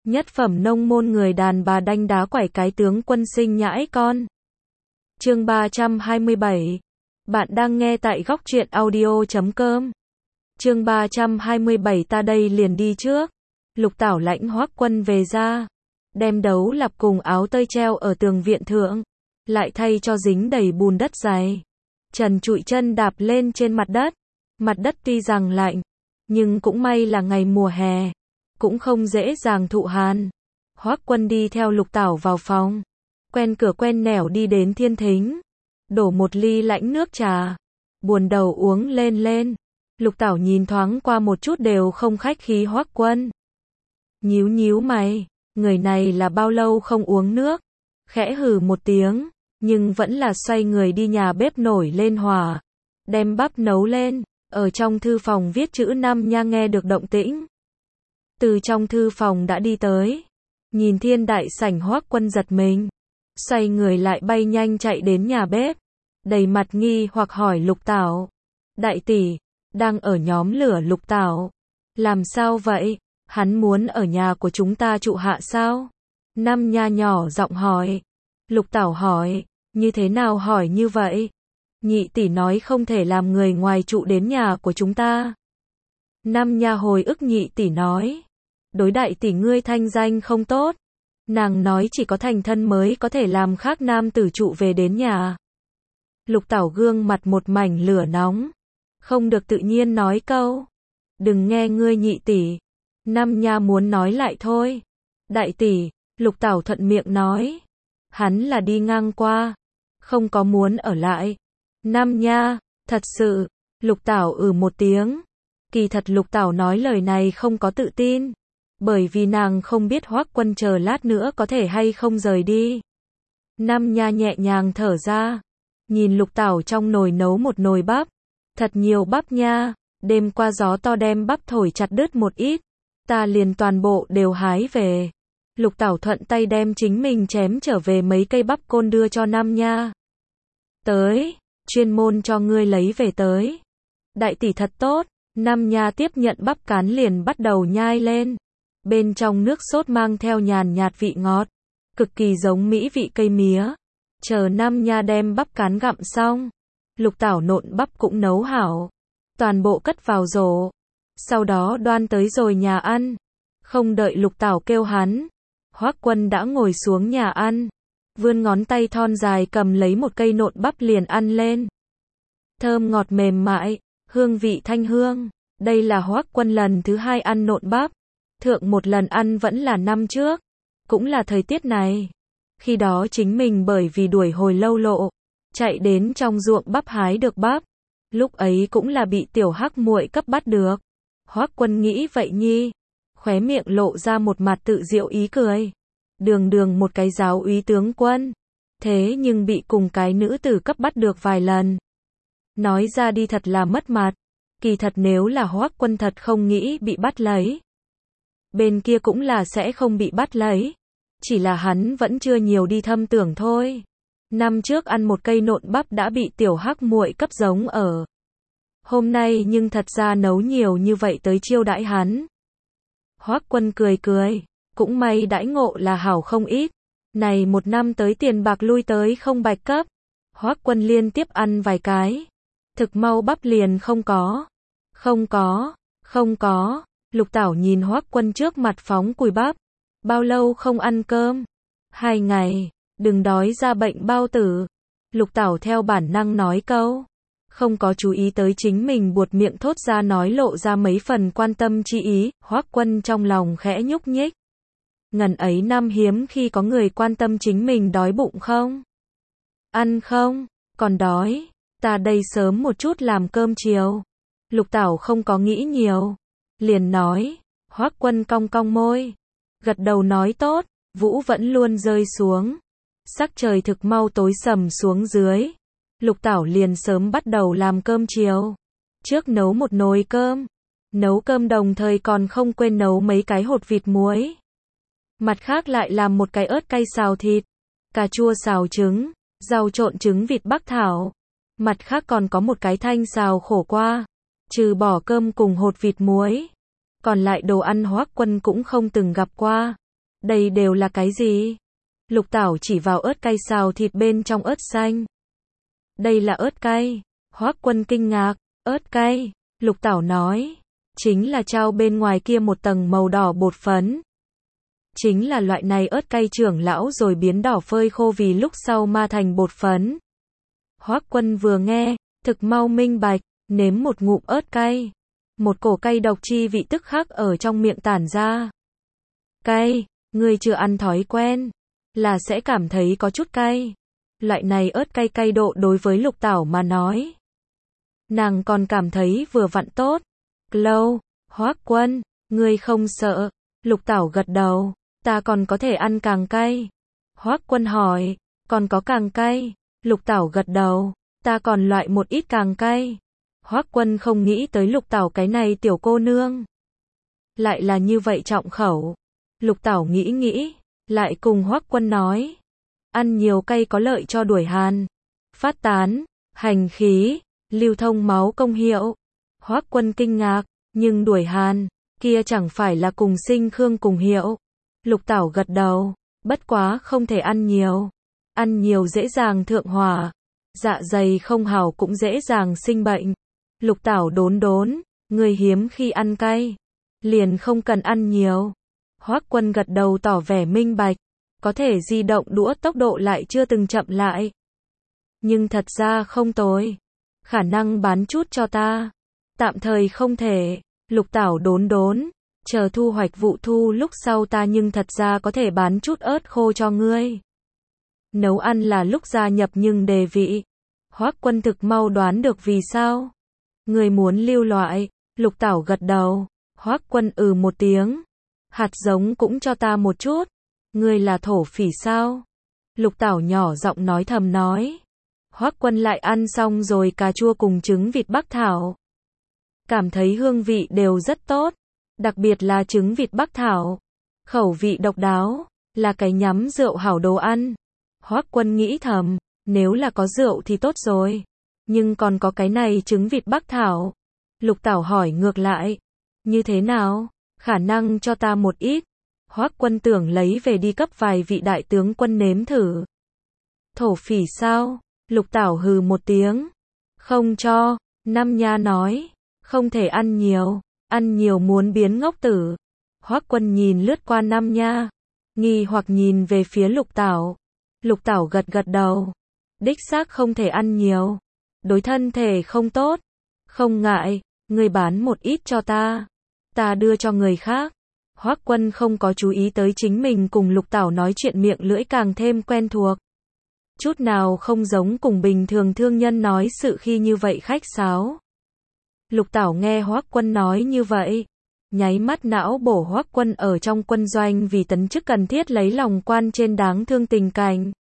Nhất phẩm nông môn người đàn bà đanh đá quẩy cái tướng quân sinh nhãi con. Chương 327. Bạn đang nghe tại góc truyện audio.com. Chương 327 ta đây liền đi trước. Lục Tảo lãnh Hoắc Quân về ra, đem đấu lạp cùng áo tơi treo ở tường viện thượng, lại thay cho dính đầy bùn đất dày. Trần trụi chân đạp lên trên mặt đất. Mặt đất tuy rằng lạnh, nhưng cũng may là ngày mùa hè, cũng không dễ dàng thụ hàn. Hoắc Quân đi theo Lục Tảo vào phòng, quen cửa quen nẻo đi đến thiên thính, đổ một ly lạnh nước trà, buồn đầu uống lên. Lục Tảo nhìn thoáng qua một chút đều không khách khí Hoắc Quân. Nhíu mày, người này là bao lâu không uống nước, khẽ hừ một tiếng, nhưng vẫn là xoay người đi nhà bếp nổi lên hỏa, đem bắp nấu lên. Ở trong thư phòng viết chữ Năm Nha nghe được động tĩnh, từ trong thư phòng đã đi tới, nhìn thiên đại sảnh Hoắc Quân giật mình, xoay người lại bay nhanh chạy đến nhà bếp, đầy mặt nghi hoặc hỏi Lục Tảo. Đại tỷ, đang ở nhóm lửa. Lục Tảo, làm sao vậy, hắn muốn ở nhà của chúng ta trụ hạ sao? Năm Nha nhỏ giọng hỏi. Lục Tảo hỏi, như thế nào hỏi như vậy? Nhị tỷ nói không thể làm người ngoài trụ đến nhà của chúng ta. Năm Nha hồi ức nhị tỷ nói, đối đại tỷ ngươi thanh danh không tốt, nàng nói chỉ có thành thân mới có thể làm khác nam tử trụ về đến nhà. Lục Tảo gương mặt một mảnh lửa nóng, không được tự nhiên nói câu, đừng nghe ngươi nhị tỷ. Năm Nha muốn nói lại thôi. Đại tỷ, Lục Tảo thuận miệng nói, hắn là đi ngang qua, không có muốn ở lại. Năm Nha, thật sự. Lục Tảo một tiếng. Kỳ thật Lục Tảo nói lời này không có tự tin, bởi vì nàng không biết Hoắc Quân chờ lát nữa có thể hay không rời đi. Năm Nha nhẹ nhàng thở ra, nhìn Lục Tảo trong nồi nấu một nồi bắp, thật nhiều bắp nha, đêm qua gió to đem bắp thổi chặt đứt một ít, ta liền toàn bộ đều hái về. Lục Tảo thuận tay đem chính mình chém trở về mấy cây bắp côn đưa cho Năm Nha. Tới, chuyên môn cho ngươi lấy về tới. Đại tỷ thật tốt. Năm Nha tiếp nhận bắp cán liền bắt đầu nhai lên. Bên trong nước sốt mang theo nhàn nhạt vị ngọt, cực kỳ giống mỹ vị cây mía. Chờ Năm Nha đem bắp cán gặm xong, Lục Tảo nộn bắp cũng nấu hảo, toàn bộ cất vào rổ, sau đó đoan tới rồi nhà ăn. Không đợi Lục Tảo kêu hắn, Hoắc Quân đã ngồi xuống nhà ăn, vươn ngón tay thon dài cầm lấy một cây nộn bắp liền ăn lên. Thơm ngọt mềm mại, hương vị thanh hương. Đây là Hoắc Quân lần thứ hai ăn nộn bắp, thượng một lần ăn vẫn là năm trước, cũng là thời tiết này. Khi đó chính mình bởi vì đuổi hồi lâu lộ, chạy đến trong ruộng bắp hái được bắp, lúc ấy cũng là bị tiểu Hắc muội cấp bắt được. Hoắc Quân nghĩ vậy nhi, khóe miệng lộ ra một mặt tự diệu ý cười. Đường một cái giáo úy tướng quân, thế nhưng bị cùng cái nữ tử cấp bắt được vài lần. Nói ra đi thật là mất mặt. Kỳ thật nếu là Hoắc Quân thật không nghĩ bị bắt lấy, bên kia cũng là sẽ không bị bắt lấy, chỉ là hắn vẫn chưa nhiều đi thâm tưởng thôi. Năm trước ăn một cây nộn bắp đã bị tiểu Hắc muội cấp giống ở. Hôm nay nhưng thật ra nấu nhiều như vậy tới chiêu đãi hắn. Hoắc Quân cười, cũng may đãi ngộ là hảo không ít. Này một năm tới tiền bạc lui tới không bạch cấp. Hoắc Quân liên tiếp ăn vài cái, thực mau bắp liền không có. Lục Tảo nhìn Hoắc Quân trước mặt phóng cùi bắp. Bao lâu không ăn cơm? 2 ngày, đừng đói ra bệnh bao tử. Lục Tảo theo bản năng nói câu, không có chú ý tới chính mình buột miệng thốt ra nói lộ ra mấy phần quan tâm chi ý. Hoắc Quân trong lòng khẽ nhúc nhích. Ngần ấy năm hiếm khi có người quan tâm chính mình đói bụng không? Ăn không? Còn đói? Ta đây sớm một chút làm cơm chiều. Lục Tảo không có nghĩ nhiều, liền nói. Hoắc Quân cong môi, gật đầu nói tốt. Vũ vẫn luôn rơi xuống, sắc trời thực mau tối sầm xuống dưới. Lục Tảo liền sớm bắt đầu làm cơm chiều. Trước nấu một nồi cơm, nấu cơm đồng thời còn không quên nấu mấy cái hột vịt muối. Mặt khác lại làm một cái ớt cay xào thịt, cà chua xào trứng, rau trộn trứng vịt bắc thảo. Mặt khác còn có một cái thanh xào khổ qua, trừ bỏ cơm cùng hột vịt muối, còn lại đồ ăn Hoắc Quân cũng không từng gặp qua. Đây đều là cái gì? Lục Tảo chỉ vào ớt cay xào thịt bên trong ớt xanh. Đây là ớt cay. Hoắc Quân kinh ngạc, ớt cay. Lục Tảo nói, chính là trao bên ngoài kia một tầng màu đỏ bột phấn. Chính là loại này ớt cay trưởng lão rồi biến đỏ phơi khô vì lúc sau ma thành bột phấn. Hoắc Quân vừa nghe, thực mau minh bạch, nếm một ngụm ớt cay. Một cổ cay độc chi vị tức khắc ở trong miệng tản ra. Cay, người chưa ăn thói quen, là sẽ cảm thấy có chút cay. Loại này ớt cay cay độ đối với Lục Tảo mà nói, nàng còn cảm thấy vừa vặn tốt. Lâu, Hoắc Quân, ngươi không sợ? Lục Tảo gật đầu, ta còn có thể ăn càng cay. Hoắc Quân hỏi, còn có càng cay? Lục Tảo gật đầu, ta còn loại một ít càng cay. Hoắc Quân không nghĩ tới Lục Tảo cái này tiểu cô nương lại là như vậy trọng khẩu. Lục Tảo nghĩ nghĩ, lại cùng Hoắc Quân nói, ăn nhiều cay có lợi cho đuổi hàn, phát tán, hành khí, lưu thông máu công hiệu. Hoắc Quân kinh ngạc, nhưng đuổi hàn, kia chẳng phải là cùng sinh khương cùng hiệu. Lục Tảo gật đầu, bất quá không thể ăn nhiều dễ dàng thượng hỏa, dạ dày không hảo cũng dễ dàng sinh bệnh. Lục Tảo đốn đốn, người hiếm khi ăn cay, liền không cần ăn nhiều. Hoắc Quân gật đầu tỏ vẻ minh bạch, có thể di động đũa tốc độ lại chưa từng chậm lại. Nhưng thật ra không tồi, khả năng bán chút cho ta. Tạm thời không thể. Lục Tảo đốn đốn, chờ thu hoạch vụ thu lúc sau ta nhưng thật ra có thể bán chút ớt khô cho ngươi. Nấu ăn là lúc gia nhập nhưng đề vị. Hoắc Quân thực mau đoán được vì sao. Người muốn lưu loại. Lục Tảo gật đầu. Hoắc Quân một tiếng. Hạt giống cũng cho ta một chút. Ngươi là thổ phỉ sao? Lục Tảo nhỏ giọng nói thầm nói. Hoắc Quân lại ăn xong rồi cà chua cùng trứng vịt bắc thảo. Cảm thấy hương vị đều rất tốt. Đặc biệt là trứng vịt bắc thảo. Khẩu vị độc đáo. Là cái nhắm rượu hảo đồ ăn. Hoắc Quân nghĩ thầm, nếu là có rượu thì tốt rồi. Nhưng còn có cái này trứng vịt bắc thảo. Lục Tảo hỏi ngược lại. Như thế nào? Khả năng cho ta một ít. Hoắc Quân tưởng lấy về đi cấp vài vị đại tướng quân nếm thử. Thổ phỉ sao? Lục Tảo hừ một tiếng. Không cho. Nam Nha nói. Không thể ăn nhiều muốn biến ngốc tử. Hoắc Quân nhìn lướt qua Nam Nha, nghi hoặc nhìn về phía Lục Tảo. Lục Tảo gật gật đầu. Đích xác không thể ăn nhiều. Đối thân thể không tốt. Không ngại, ngươi bán một ít cho ta. Ta đưa cho người khác. Hoắc Quân không có chú ý tới chính mình cùng Lục Tảo nói chuyện miệng lưỡi càng thêm quen thuộc. Chút nào không giống cùng bình thường thương nhân nói sự khi như vậy khách sáo. Lục Tảo nghe Hoắc Quân nói như vậy, nháy mắt não bổ Hoắc Quân ở trong quân doanh vì tấn chức cần thiết lấy lòng quan trên đáng thương tình cảnh.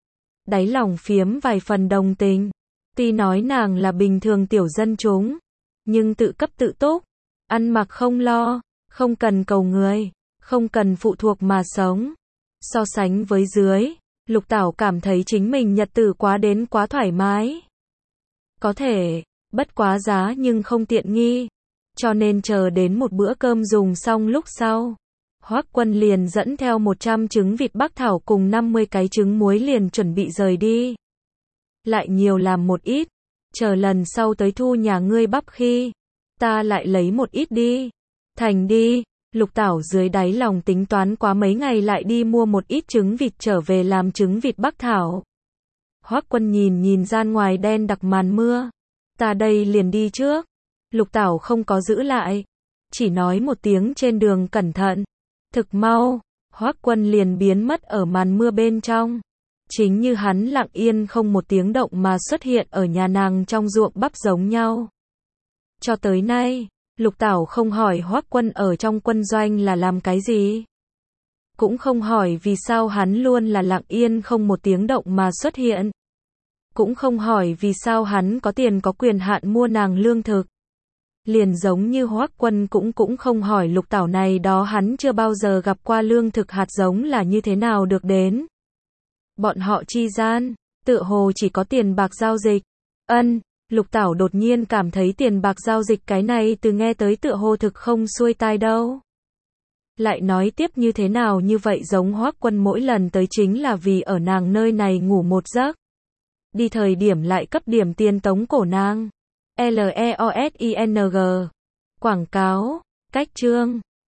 Đáy lòng phiếm vài phần đồng tình. Tuy nói nàng là bình thường tiểu dân chúng, nhưng tự cấp tự túc, ăn mặc không lo, không cần cầu người, không cần phụ thuộc mà sống. So sánh với dưới, Lục Tảo cảm thấy chính mình nhật tử quá thoải mái. Có thể, bất quá giá nhưng không tiện nghi. Cho nên chờ đến một bữa cơm dùng xong lúc sau, Hoắc Quân liền dẫn theo 100 trứng vịt bắc thảo cùng 50 cái trứng muối liền chuẩn bị rời đi. Lại nhiều làm một ít, chờ lần sau tới thu nhà ngươi bắp khi, ta lại lấy một ít đi. Thành đi. Lục Tảo dưới đáy lòng tính toán quá mấy ngày lại đi mua một ít trứng vịt trở về làm trứng vịt bắc thảo. Hoắc Quân nhìn gian ngoài đen đặc màn mưa. Ta đây liền đi trước. Lục Tảo không có giữ lại, chỉ nói một tiếng trên đường cẩn thận. Thực mau, Hoắc Quân liền biến mất ở màn mưa bên trong. Chính như hắn lặng yên không một tiếng động mà xuất hiện ở nhà nàng trong ruộng bắp giống nhau. Cho tới nay, Lục Tảo không hỏi Hoắc Quân ở trong quân doanh là làm cái gì. Cũng không hỏi vì sao hắn luôn là lặng yên không một tiếng động mà xuất hiện. Cũng không hỏi vì sao hắn có tiền có quyền hạn mua nàng lương thực. Liền giống như Hoắc Quân cũng không hỏi Lục Tảo này đó hắn chưa bao giờ gặp qua lương thực hạt giống là như thế nào được đến. Bọn họ chi gian, tựa hồ chỉ có tiền bạc giao dịch. Lục Tảo đột nhiên cảm thấy tiền bạc giao dịch cái này từ nghe tới tựa hồ thực không xuôi tai đâu. Lại nói tiếp như thế nào như vậy giống Hoắc Quân mỗi lần tới chính là vì ở nàng nơi này ngủ một giấc. Đi thời điểm lại cấp điểm tiền tống cổ nàng. LEOSING. Quảng cáo. Cách chương.